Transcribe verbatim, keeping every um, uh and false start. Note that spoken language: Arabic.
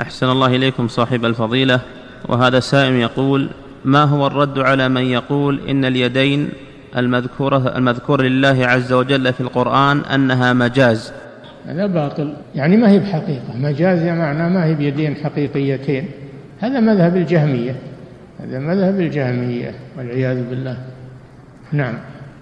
أحسن الله إليكم صاحب الفضيلة. وهذا سائل يقول: ما هو الرد على من يقول إن اليدين المذكورة المذكور لله عز وجل في القرآن أنها مجاز؟ هذا باطل، يعني ما هي بحقيقة، مجاز معناه ما هي بيدين حقيقيتين. هذا مذهب الجهمية، هذا مذهب الجهمية والعياذ بالله. نعم.